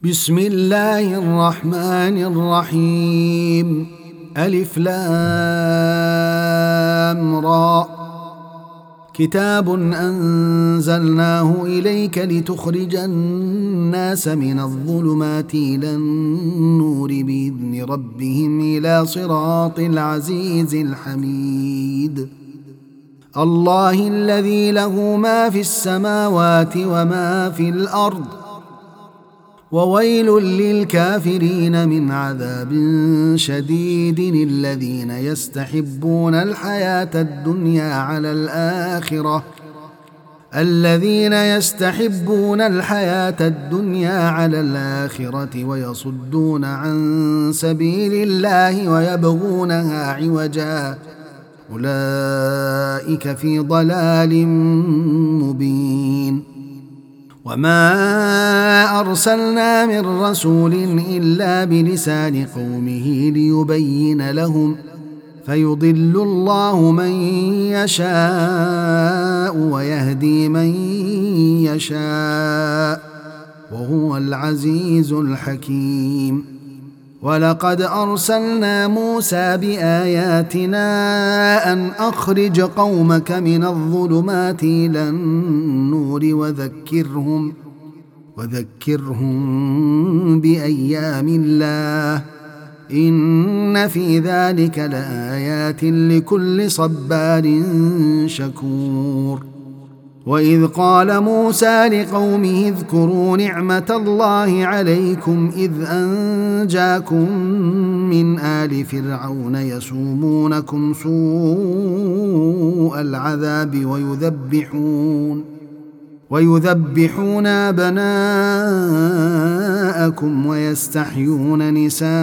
بسم الله الرحمن الرحيم. ألف لام را. كتاب أنزلناه إليك لتخرج الناس من الظلمات إلى النور بإذن ربهم إلى صراط العزيز الحميد. الله الذي له ما في السماوات وما في الأرض، وويل للكافرين من عذاب شديد. الذين يستحبون الحياة الدنيا على الآخرة ويصدون عن سبيل الله ويبغونها عوجا، أولئك في ضلال مبين. وما أرسلنا من رسول إلا بلسان قومه ليبين لهم، فيضل الله من يشاء ويهدي من يشاء، وهو العزيز الحكيم. ولقد أرسلنا موسى بآياتنا أن أخرج قومك من الظلمات إلى النور وذكرهم بأيام الله، إن في ذلك لآيات لكل صبار شكور. وإذ قال موسى لقومه اذكروا نعمة الله عليكم إذ أنجاكم من آل فرعون يسومونكم سوء العذاب ويذبحون أبناءكم ويستحيون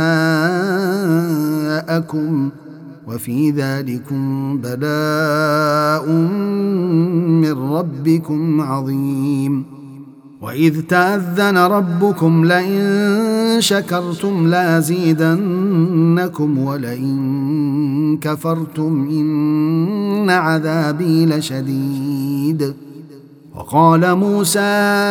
نساءكم، وفي ذلكم بلاء من ربكم عظيم. وإذ تأذن ربكم لئن شكرتم لأزيدنكم ولئن كفرتم إن عذابي لشديد. وقال موسى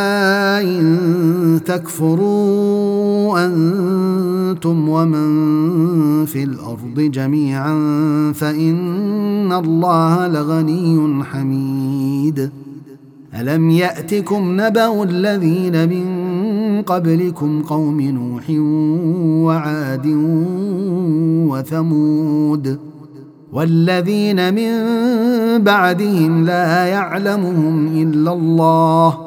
إن تكفروا أنتم ومن في الأرض جميعا فإن الله لغني حميد. ألم يأتكم نبأ الذين من قبلكم قوم نوح وعاد وثمود والذين من بعدهم لا يعلمهم إلا الله،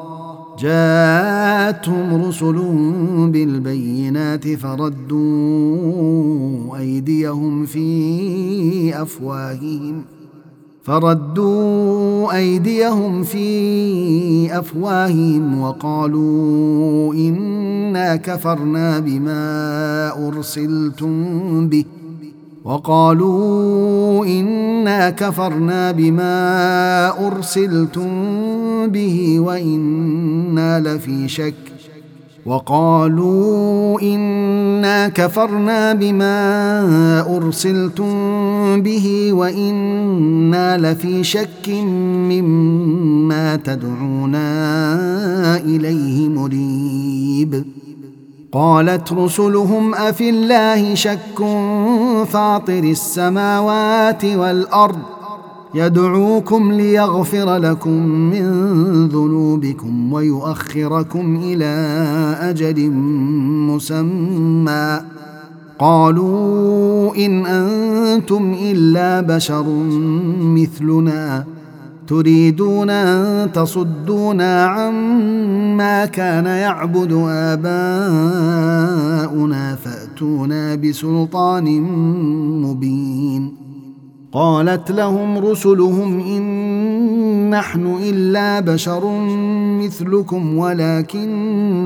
جاءتهم رسلهم بالبينات فردوا أيديهم في أفواههم وقالوا إنا كفرنا بما أرسلتم به وإنا لفي شك مما تدعونا إليه مريب. قالت رسلهم أفي الله شك فاطر السماوات والأرض يدعوكم ليغفر لكم من ذنوبكم ويؤخركم إلى أجل مسمى، قالوا إن أنتم إلا بشر مثلنا تريدون أن تصدونا عما كان يعبد آباؤنا فأتونا بسلطان مبين. قالت لهم رسلهم إن نحن إلا بشر مثلكم ولكن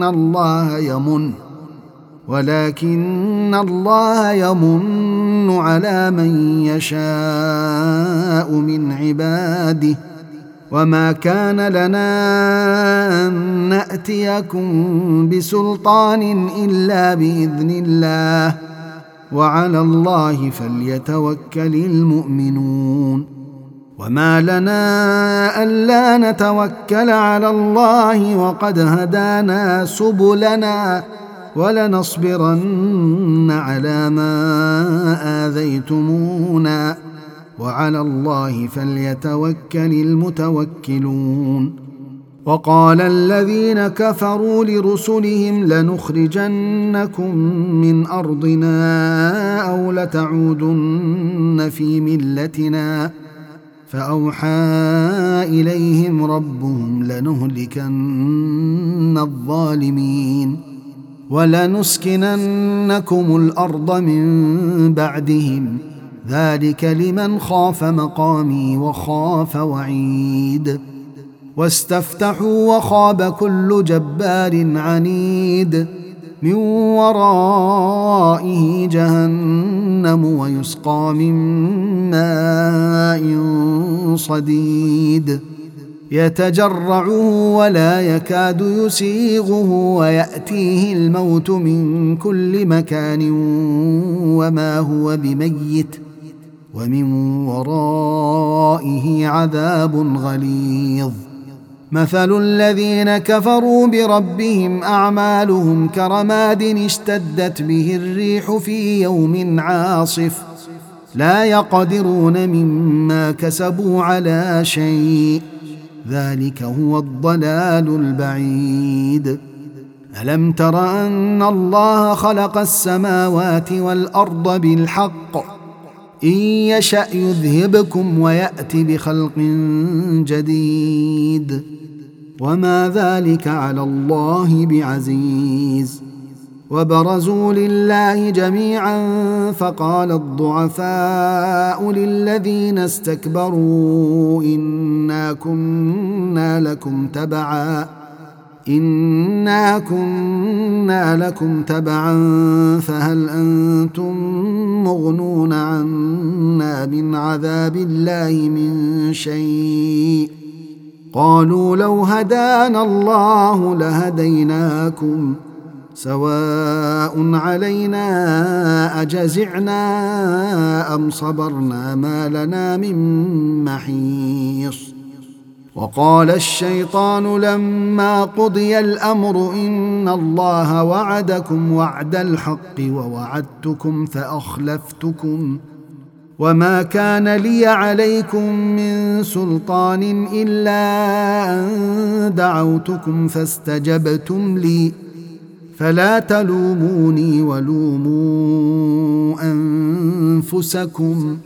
الله يمن على من يشاء من عباده، وما كان لنا أن نأتيكم بسلطان إلا بإذن الله، وعلى الله فليتوكل المؤمنون. وما لنا ألا نتوكل على الله وقد هدانا سبلنا ولنصبرن على ما آذيتمونا وعلى الله فليتوكل المتوكلون. وقال الذين كفروا لرسلهم لنخرجنكم من أرضنا أو لتعودن في ملتنا فأوحى إليهم ربهم لنهلكن الظالمين ولنسكننكم الأرض من بعدهم ذلك لمن خاف مقامي وخاف وعيد. واستفتحوا وخاب كل جبار عنيد من ورائه جهنم ويسقى من ماء صديد يتجرعه ولا يكاد يسيغه ويأتيه الموت من كل مكان وما هو بميت ومن ورائه عذاب غليظ. مثل الذين كفروا بربهم أعمالهم كرماد اشتدت به الريح في يوم عاصف لا يقدرون مما كسبوا على شيء ذلك هو الضلال البعيد. ألم تر أن الله خلق السماوات والأرض بالحق إن يشأ يذهبكم ويأت بخلق جديد وما ذلك على الله بعزيز. وبرزوا لله جميعا فقال الضعفاء للذين استكبروا إنا كنا لكم تبعا فهل أنتم مغنون عنا من عذاب الله من شيء قالوا لو هدانا الله لهديناكم سواء علينا أجزعنا أم صبرنا ما لنا من محيص. وقال الشيطان لما قضي الأمر إن الله وعدكم وعد الحق ووعدتكم فأخلفتكم وما كان لي عليكم من سلطان إلا أن دعوتكم فاستجبتم لي فلا تلوموني ولوموا أنفسكم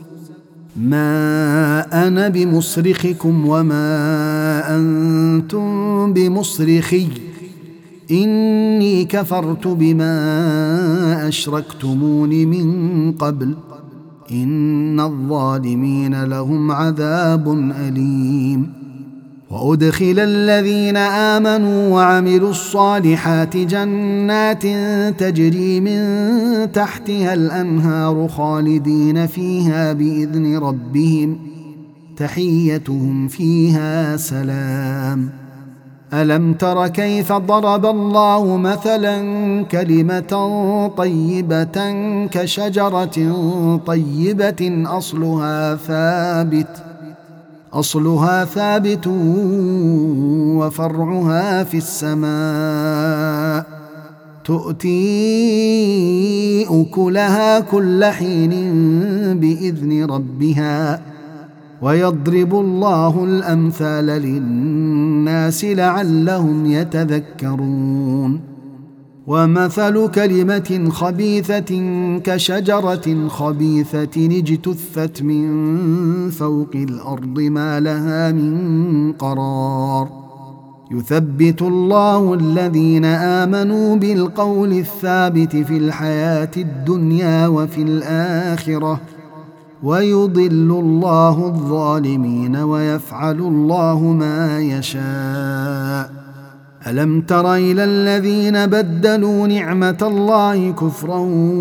ما أنا بمصرخكم وما أنتم بمصرخي إني كفرت بما أشركتمون من قبل إن الظالمين لهم عذاب أليم. وأدخل الذين آمنوا وعملوا الصالحات جنات تجري من تحتها الأنهار خالدين فيها بإذن ربهم تحيتهم فيها سلام. ألم تر كيف ضرب الله مثلا كلمة طيبة كشجرة طيبة أصلها ثابت وفرعها في السماء تؤتي أكلها كل حين بإذن ربها ويضرب الله الأمثال للناس لعلهم يتذكرون. ومثل كلمة خبيثة كشجرة خبيثة اجتثت من فوق الأرض ما لها من قرار يثبت الله الذين آمنوا بالقول الثابت في الحياة الدنيا وفي الآخرة ويضل الله الظالمين ويفعل الله ما يشاء. ألم تر إلى الذين بدلوا نعمة الله كفرا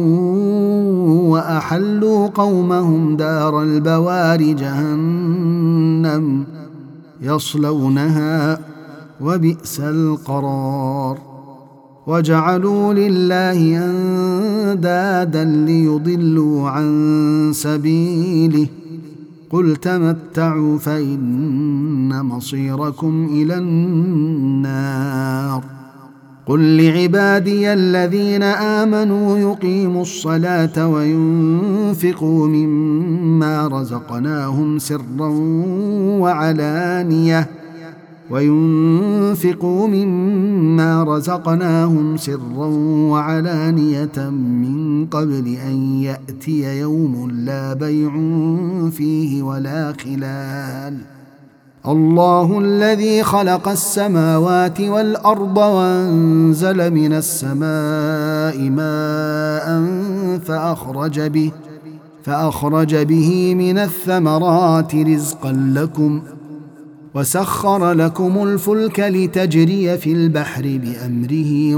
وأحلوا قومهم دار البوار جهنم يصلونها وبئس القرار. وجعلوا لله أندادا ليضلوا عن سبيله قل تمتعوا فإن مصيركم إلى النار قل لعبادي الذين آمنوا يقيموا الصلاة وينفقوا مما رزقناهم سرا وعلانية من قبل أن يأتي يوم لا بيع فيه ولا خلال. الله الذي خلق السماوات والأرض وأنزل من السماء ماء فأخرج به من الثمرات رزقا لكم، وسخر لكم الفلك لتجري في البحر بأمره،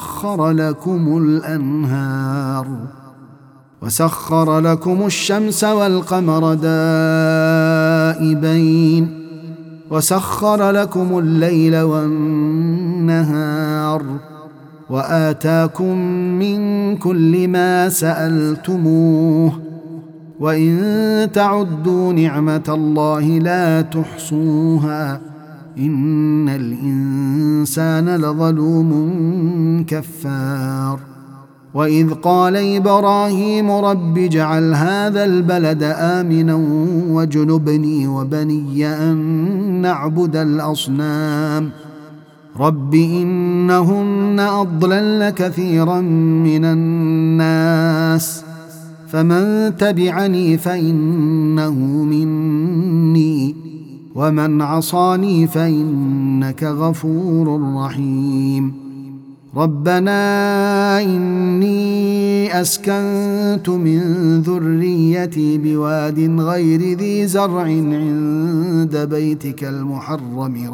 وسخر لكم الشمس والقمر دائبين، وسخر لكم الليل والنهار، وآتاكم من كل ما سألتموه، وإن تعدوا نعمة الله لا تحصوها، إن الإنسان لظلوم كفار. وإذ قال إبراهيم رب اجعل هذا البلد آمنا واجنبني وبني أن نعبد الأصنام رب إنهن أضللن كثيرا من الناس، فمن تبعني فإنه مني، ومن عصاني فإنك غفور رحيم. ربنا إني أسكنت من ذريتي بواد غير ذي زرع عند بيتك المحرم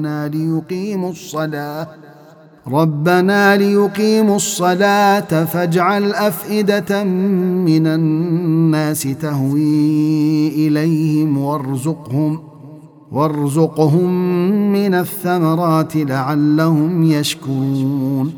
ربنا ليقيموا الصلاة فاجعل أفئدة من الناس تهوي إليهم وارزقهم من الثمرات لعلهم يشكرون.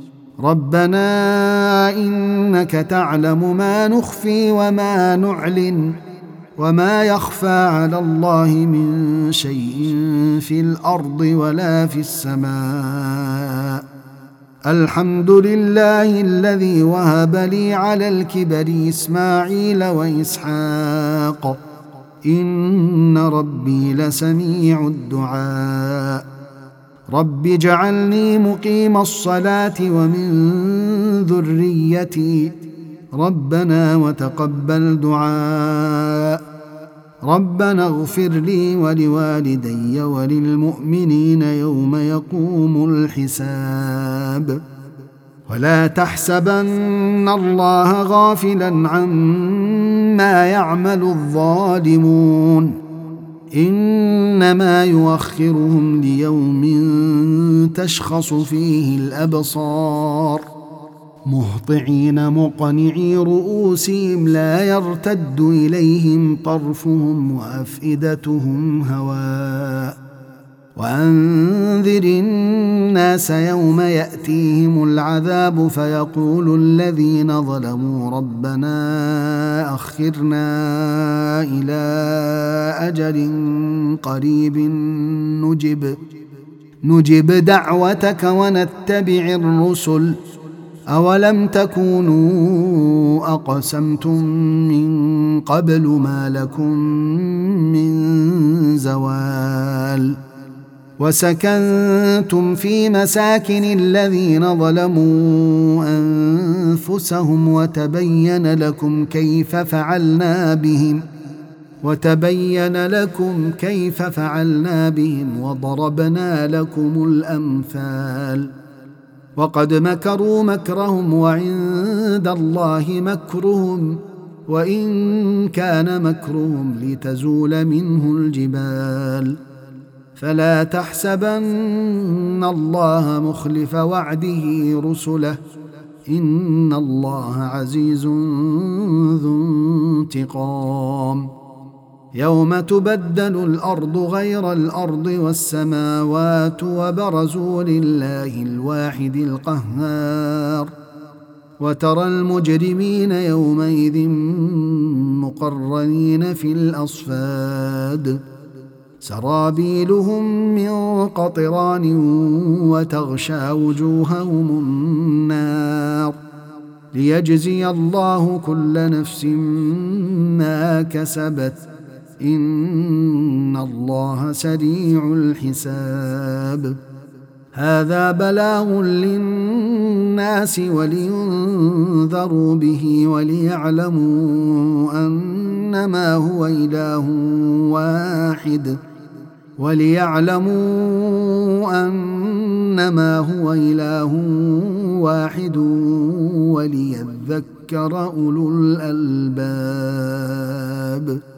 ربنا إنك تعلم ما نخفي وما نعلن، وما يخفى على الله من شيء في الأرض ولا في السماء. الحمد لله الذي وهب لي على الكبر إسماعيل وإسحاق، إن ربي لسميع الدعاء. رب اجعلني مقيم الصلاة ومن ذريتي، ربنا وتقبل دعاء. ربنا اغفر لي ولوالدي وللمؤمنين يوم يقوم الحساب. ولا تحسبن الله غافلا عما يعمل الظالمون، إنما يؤخرهم ليوم تشخص فيه الأبصار، مهطعين مقنعي رؤوسهم لا يرتد إليهم طرفهم وأفئدتهم هواء. وأنذر الناس يوم يأتيهم العذاب فيقول الذين ظلموا ربنا أخرنا إلى أجل قريب نجب دعوتك ونتبع الرسل، أولم تكونوا أقسمتم من قبل ما لكم من زوال. وسكنتم في مساكن الذين ظلموا أنفسهم وتبين لكم كيف فعلنا بهم وضربنا لكم الأمثال. وقد مكروا مكرهم وعند الله مكرهم، وإن كان مكرهم لتزول منه الجبال. فلا تحسبن الله مخلف وعده رسله، إن الله عزيز ذو انتقام. يوم تبدل الأرض غير الأرض والسماوات وبرزوا لله الواحد القهار، وترى المجرمين يومئذ مقرنين في الأصفاد. سرابيلهم من قطران وتغشى وجوههم النار ليجزي الله كل نفس ما كسبت إن الله سريع الحساب. هذا بلاغ للناس ولينذروا به وليعلموا أنما هو إله واحد وليذكر أولو الألباب.